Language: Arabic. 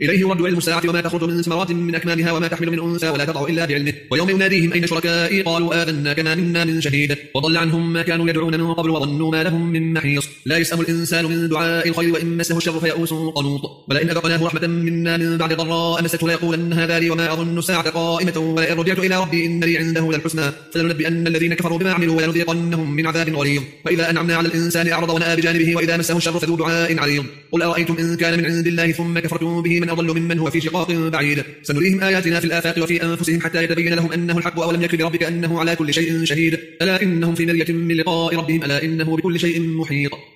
إليه يرد علم الساعة وما تخرج من ثمرات من أكمامها وما تحمل من أنثى ولا تضع إلا بعلمه ويوم يناديهم أين شركائي قالوا آذنا كما منا من شهيد وضل عنهم ما كانوا يدعون من قبل وظنوا ما لهم من محيص لا يسأم الإنسان من دعاء الخير وإن مسه الشر فيئوس قنوط ولئن أذقناه رحمة منا من بعد ضراء مسته ليقولن هذا لي وما أظن الساعة قائمة ولئن رجعت إلى ربي إن لي عنده للحسنى فلننبئن الذين كفروا بما عملوا ولنذيقنهم من عذاب غليظ وإذا أنعمنا على الإنسان أعرض ونأى بجانبه وإذا مسه الشر فذو دعاء عريض قل أرأيتم إن كان من عند الله ثم كفرتم به من أضل ممن هو في شقاق بعيد سنريهم آياتنا في الآفاق وفي أنفسهم حتى يتبين لهم أنه الحق أولم يكن بربك أنه على كل شيء شهيد ألا إنهم في مرية من لقاء ربهم ألا إنه بكل شيء محيط